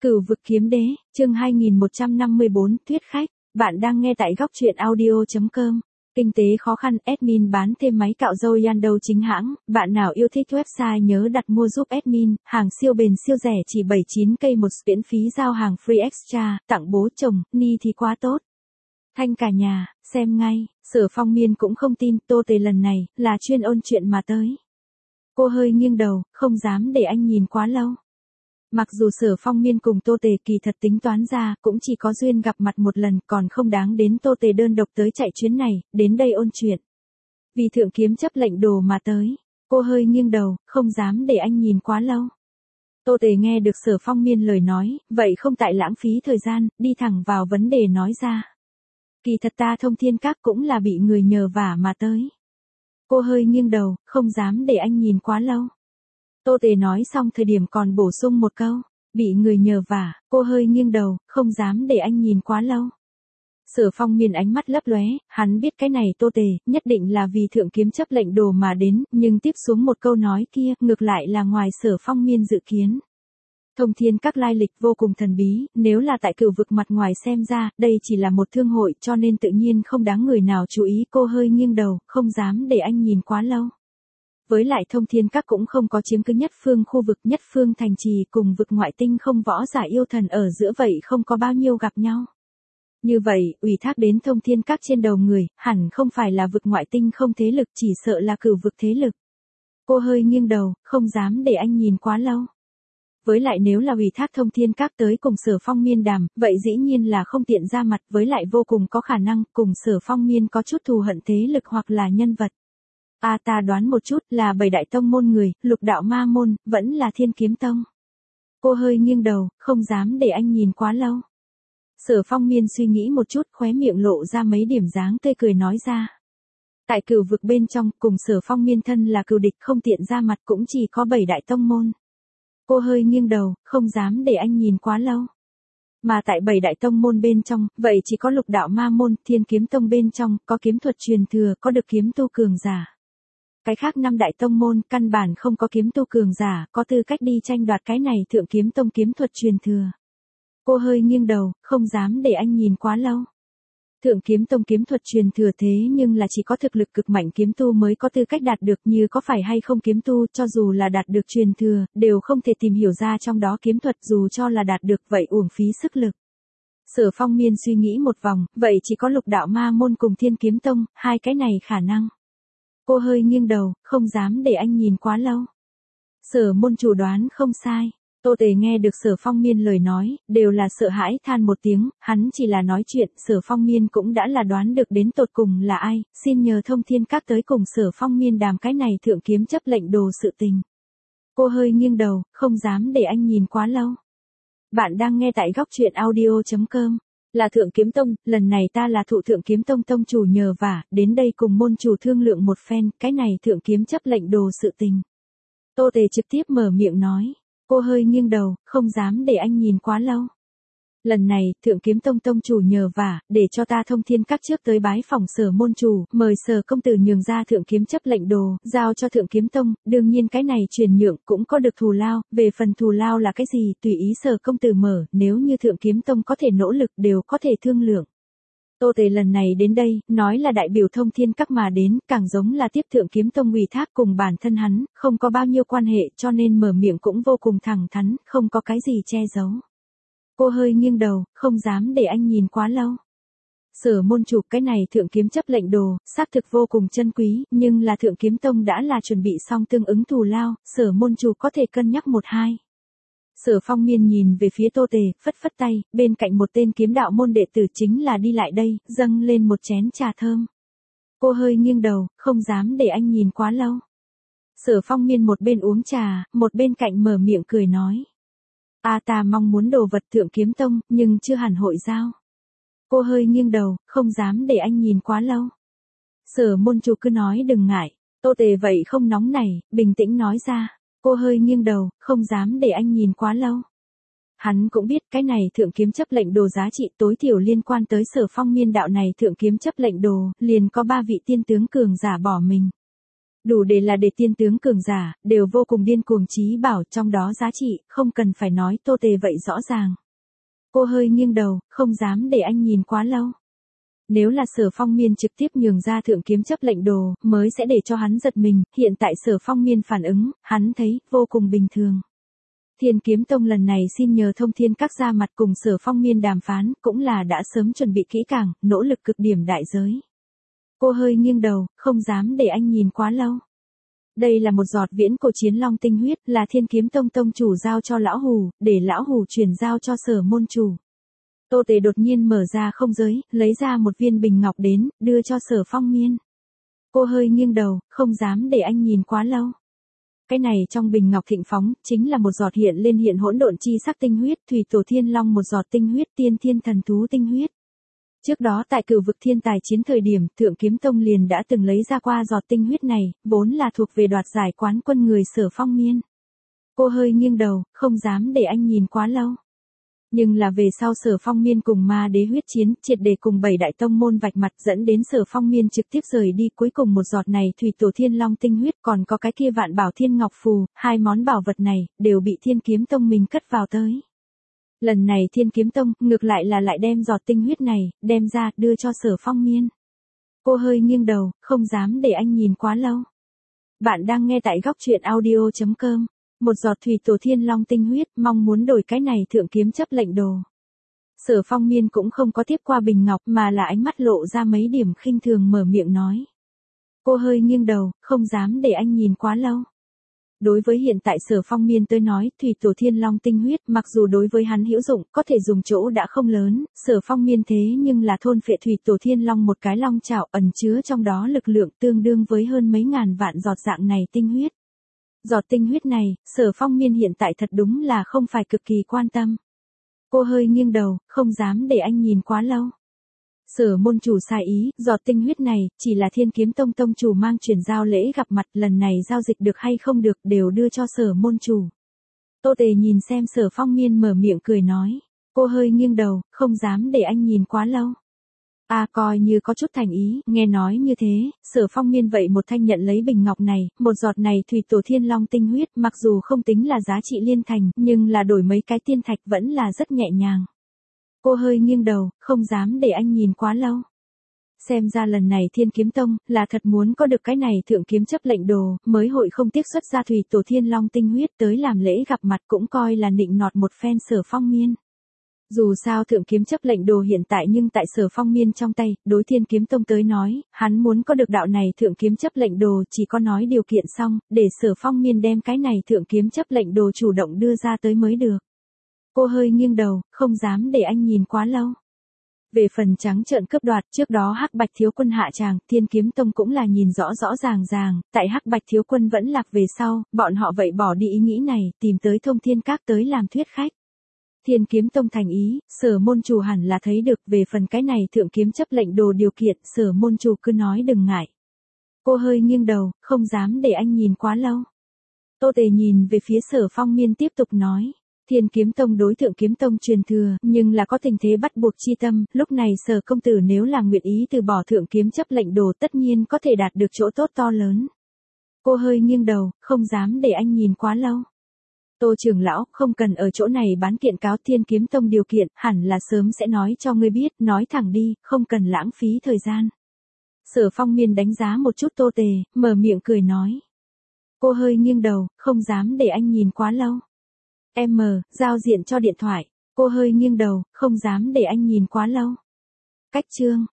Cửu vực kiếm đế, chương 2154, thuyết khách, bạn đang nghe tại góc truyện audio.com. Kinh tế khó khăn, admin bán thêm máy cạo râu Yando chính hãng, bạn nào yêu thích website nhớ đặt mua giúp admin, hàng siêu bền siêu rẻ chỉ 79k một, miễn phí giao hàng free extra, tặng bố chồng, ni thì quá tốt. Thanh cả nhà, xem ngay, Sở Phong Miên cũng không tin, Tô Tề lần này, là chuyên ôn chuyện mà tới. Cô hơi nghiêng đầu, không dám để anh nhìn quá lâu. Mặc dù Sở Phong Miên cùng Tô Tề kỳ thật tính toán ra, cũng chỉ có duyên gặp mặt một lần, còn không đáng đến Tô Tề đơn độc tới chạy chuyến này, đến đây ôn chuyện. Vì thượng kiếm chấp lệnh đồ mà tới, cô hơi nghiêng đầu, không dám để anh nhìn quá lâu. Tô Tề nghe được Sở Phong Miên lời nói, vậy không tại lãng phí thời gian, đi thẳng vào vấn đề nói ra. Kỳ thật ta Thông Thiên Các cũng là bị người nhờ vả mà tới. Cô hơi nghiêng đầu, không dám để anh nhìn quá lâu. Tô Tề nói xong thời điểm còn bổ sung một câu, bị người nhờ vả, cô hơi nghiêng đầu, không dám để anh nhìn quá lâu. Sở Phong Miên ánh mắt lấp lóe, hắn biết cái này Tô Tề, nhất định là vì thượng kiếm chấp lệnh đồ mà đến, nhưng tiếp xuống một câu nói kia, ngược lại là ngoài Sở Phong Miên dự kiến. Thông Thiên Các lai lịch vô cùng thần bí, nếu là tại cửu vực mặt ngoài xem ra, đây chỉ là một thương hội cho nên tự nhiên không đáng người nào chú ý. Cô hơi nghiêng đầu, không dám để anh nhìn quá lâu. Với lại Thông Thiên Các cũng không có chiếm cứ nhất phương khu vực, nhất phương thành trì cùng vực ngoại tinh không võ giả yêu thần ở giữa, vậy không có bao nhiêu gặp nhau. Như vậy, ủy thác đến Thông Thiên Các trên đầu người, hẳn không phải là vực ngoại tinh không thế lực, chỉ sợ là cửu vực thế lực. Cô hơi nghiêng đầu, không dám để anh nhìn quá lâu. Với lại nếu là ủy thác Thông Thiên Các tới cùng Sở Phong Miên đàm, vậy dĩ nhiên là không tiện ra mặt, với lại vô cùng có khả năng cùng Sở Phong Miên có chút thù hận thế lực hoặc là nhân vật. Ta đoán một chút, là 7 đại tông môn người, Lục Đạo Ma môn, vẫn là Thiên Kiếm Tông. Cô hơi nghiêng đầu, không dám để anh nhìn quá lâu. Sở Phong Miên suy nghĩ một chút, khóe miệng lộ ra mấy điểm dáng tươi cười nói ra. Tại cửu vực bên trong, cùng Sở Phong Miên thân là cừu địch, không tiện ra mặt, cũng chỉ có 7 đại tông môn. Cô hơi nghiêng đầu, không dám để anh nhìn quá lâu. Mà tại 7 đại tông môn bên trong, vậy chỉ có Lục Đạo Ma môn, Thiên Kiếm Tông bên trong, có kiếm thuật truyền thừa, có được kiếm tu cường giả. Cái khác 5 đại tông môn, căn bản không có kiếm tu cường giả, có tư cách đi tranh đoạt cái này Thượng Kiếm Tông kiếm thuật truyền thừa. Cô hơi nghiêng đầu, không dám để anh nhìn quá lâu. Thượng Kiếm Tông kiếm thuật truyền thừa thế nhưng là chỉ có thực lực cực mạnh kiếm tu mới có tư cách đạt được, như có phải hay không kiếm tu, cho dù là đạt được truyền thừa, đều không thể tìm hiểu ra trong đó kiếm thuật, dù cho là đạt được vậy uổng phí sức lực. Sở Phong Miên suy nghĩ một vòng, vậy chỉ có Lục Đạo Ma môn cùng Thiên Kiếm Tông, hai cái này khả năng. Cô hơi nghiêng đầu, không dám để anh nhìn quá lâu. Sở môn chủ đoán không sai. Tô Tề nghe được Sở Phong Miên lời nói, đều là sợ hãi than một tiếng, hắn chỉ là nói chuyện, Sở Phong Miên cũng đã là đoán được đến tột cùng là ai, xin nhờ Thông Thiên Các tới cùng Sở Phong Miên đàm cái này thượng kiếm chấp lệnh đồ sự tình. Cô hơi nghiêng đầu, không dám để anh nhìn quá lâu. Bạn đang nghe tại góc truyện audio.com. Là Thượng Kiếm Tông, lần này ta là thụ Thượng Kiếm Tông tông chủ nhờ vả, đến đây cùng môn chủ thương lượng một phen, cái này thượng kiếm chấp lệnh đồ sự tình. Tô Tề trực tiếp mở miệng nói. Cô hơi nghiêng đầu, không dám để anh nhìn quá lâu. Lần này, Thượng Kiếm Tông tông chủ nhờ vả, để cho ta Thông Thiên Các trước tới bái phỏng Sở môn chủ, mời Sở công tử nhường ra thượng kiếm chấp lệnh đồ, giao cho Thượng Kiếm Tông, đương nhiên cái này truyền nhượng cũng có được thù lao, về phần thù lao là cái gì, tùy ý Sở công tử mở, nếu như Thượng Kiếm Tông có thể nỗ lực đều có thể thương lượng. Tô Tề lần này đến đây, nói là đại biểu Thông Thiên Các mà đến, càng giống là tiếp Thượng Kiếm Tông ủy thác cùng bản thân hắn, không có bao nhiêu quan hệ cho nên mở miệng cũng vô cùng thẳng thắn, không có cái gì che giấu. Cô hơi nghiêng đầu, không dám để anh nhìn quá lâu. Sở môn chủ, cái này thượng kiếm chấp lệnh đồ, xác thực vô cùng chân quý, nhưng là Thượng Kiếm Tông đã là chuẩn bị xong tương ứng thù lao, Sở môn chủ có thể cân nhắc một hai. Sở Phong Miên nhìn về phía Tô Tề, phất phất tay, bên cạnh một tên kiếm đạo môn đệ tử chính là đi lại đây, dâng lên một chén trà thơm. Cô hơi nghiêng đầu, không dám để anh nhìn quá lâu. Sở Phong Miên một bên uống trà, một bên cạnh mở miệng cười nói. Ta mong muốn đồ vật Thượng Kiếm Tông, nhưng chưa hẳn hội giao. Cô hơi nghiêng đầu, không dám để anh nhìn quá lâu. Sở môn chủ cứ nói đừng ngại. Tô Tề vậy không nóng nảy, bình tĩnh nói ra. Cô hơi nghiêng đầu, không dám để anh nhìn quá lâu. Hắn cũng biết cái này thượng kiếm chấp lệnh đồ giá trị tối thiểu liên quan tới Sở Phong Miên đạo này thượng kiếm chấp lệnh đồ, liền có 3 vị tiên tướng cường giả bỏ mình. Đủ để tiên tướng cường giả, đều vô cùng điên cuồng chí bảo, trong đó giá trị, không cần phải nói Tô Tề vậy rõ ràng. Cô hơi nghiêng đầu, không dám để anh nhìn quá lâu. Nếu là Sở Phong Miên trực tiếp nhường ra thượng kiếm chấp lệnh đồ, mới sẽ để cho hắn giật mình, hiện tại Sở Phong Miên phản ứng, hắn thấy, vô cùng bình thường. Thiên Kiếm Tông lần này xin nhờ Thông Thiên Các ra mặt cùng Sở Phong Miên đàm phán, cũng là đã sớm chuẩn bị kỹ càng, nỗ lực cực điểm đại giới. Cô hơi nghiêng đầu, không dám để anh nhìn quá lâu. Đây là một giọt viễn cổ chiến long tinh huyết, là Thiên Kiếm Tông tông chủ giao cho lão hù, để lão hù truyền giao cho Sở môn chủ. Tô Tề đột nhiên mở ra không giới, lấy ra một viên bình ngọc đến, đưa cho Sở Phong Miên. Cô hơi nghiêng đầu, không dám để anh nhìn quá lâu. Cái này trong bình ngọc thịnh phóng, chính là một giọt hiện hỗn độn chi sắc tinh huyết, thủy tổ thiên long một giọt tinh huyết, tiên thiên thần thú tinh huyết. Trước đó tại Cửu vực thiên tài chiến thời điểm, Thượng Kiếm Tông liền đã từng lấy ra qua giọt tinh huyết này, vốn là thuộc về đoạt giải quán quân người Sở Phong Miên. Cô hơi nghiêng đầu, không dám để anh nhìn quá lâu. Nhưng là về sau Sở Phong Miên cùng ma đế huyết chiến, triệt để cùng 7 đại tông môn vạch mặt, dẫn đến Sở Phong Miên trực tiếp rời đi, cuối cùng một giọt này thủy tổ thiên long tinh huyết, còn có cái kia vạn bảo thiên ngọc phù, hai món bảo vật này đều bị Thiên Kiếm Tông mình cất vào tới. Lần này Thiên Kiếm Tông ngược lại lại đem giọt tinh huyết này đem ra đưa cho Sở Phong Miên. Cô hơi nghiêng đầu, không dám để anh nhìn quá lâu. Bạn đang nghe tại góc truyện audio.com. Một giọt thủy tổ thiên long tinh huyết, mong muốn đổi cái này thượng kiếm chấp lệnh đồ. Sở Phong Miên cũng không có tiếp qua bình ngọc, mà là ánh mắt lộ ra mấy điểm khinh thường mở miệng nói. Cô hơi nghiêng đầu, không dám để anh nhìn quá lâu. Đối với hiện tại Sở Phong Miên tới nói, thủy tổ thiên long tinh huyết, mặc dù đối với hắn hữu dụng, có thể dùng chỗ đã không lớn, Sở Phong Miên thế nhưng là thôn phệ thủy tổ thiên long một cái long chảo, ẩn chứa trong đó lực lượng tương đương với hơn mấy ngàn vạn giọt dạng này tinh huyết. Giọt tinh huyết này, Sở Phong Miên hiện tại thật đúng là không phải cực kỳ quan tâm. Cô hơi nghiêng đầu, không dám để anh nhìn quá lâu. Sở môn chủ sai ý, giọt tinh huyết này, chỉ là Thiên Kiếm Tông tông chủ mang chuyển giao lễ gặp mặt, lần này giao dịch được hay không được, đều đưa cho Sở môn chủ. Tô Tề nhìn xem Sở Phong Miên mở miệng cười nói. Cô hơi nghiêng đầu, không dám để anh nhìn quá lâu. Coi như có chút thành ý, nghe nói như thế, Sở Phong Miên vậy một thanh nhận lấy bình ngọc này, một giọt này thủy tổ thiên long tinh huyết, mặc dù không tính là giá trị liên thành, nhưng là đổi mấy cái tiên thạch vẫn là rất nhẹ nhàng. Cô hơi nghiêng đầu, không dám để anh nhìn quá lâu. Xem ra lần này Thiên Kiếm Tông, là thật muốn có được cái này thượng kiếm chấp lệnh đồ, mới hội không tiếc xuất ra thủy tổ thiên long tinh huyết tới làm lễ gặp mặt, cũng coi là nịnh nọt một phen Sở Phong Miên. Dù sao thượng kiếm chấp lệnh đồ hiện tại nhưng tại Sở Phong Miên trong tay, đối Thiên Kiếm Tông tới nói, hắn muốn có được đạo này thượng kiếm chấp lệnh đồ chỉ có nói điều kiện xong, để Sở Phong Miên đem cái này thượng kiếm chấp lệnh đồ chủ động đưa ra tới mới được. Cô hơi nghiêng đầu, không dám để anh nhìn quá lâu. Về phần trắng trợn cướp đoạt, trước đó Hắc Bạch thiếu quân hạ tràng, Thiên Kiếm Tông cũng là nhìn rõ rõ ràng, tại Hắc Bạch thiếu quân vẫn lạc về sau, bọn họ vậy bỏ đi ý nghĩ này, tìm tới Thông Thiên Các tới làm thuyết khách. Thiên Kiếm Tông thành ý, Sở môn chủ hẳn là thấy được, về phần cái này thượng kiếm chấp lệnh đồ điều kiện, Sở môn chủ cứ nói đừng ngại. Cô hơi nghiêng đầu, không dám để anh nhìn quá lâu. Tô Tề nhìn về phía Sở Phong Miên tiếp tục nói. Thiên Kiếm Tông đối Thượng Kiếm Tông truyền thừa, nhưng là có tình thế bắt buộc chi tâm, lúc này Sở công tử nếu là nguyện ý từ bỏ thượng kiếm chấp lệnh đồ tất nhiên có thể đạt được chỗ tốt to lớn. Cô hơi nghiêng đầu, không dám để anh nhìn quá lâu. Tô trưởng lão, không cần ở chỗ này bán kiện cáo Thiên Kiếm Tông điều kiện, hẳn là sớm sẽ nói cho ngươi biết, nói thẳng đi, không cần lãng phí thời gian. Sở Phong Miên đánh giá một chút Tô Tề, mở miệng cười nói. Cô hơi nghiêng đầu, không dám để anh nhìn quá lâu. Giao diện cho điện thoại. Cô hơi nghiêng đầu, không dám để anh nhìn quá lâu. Cách chương.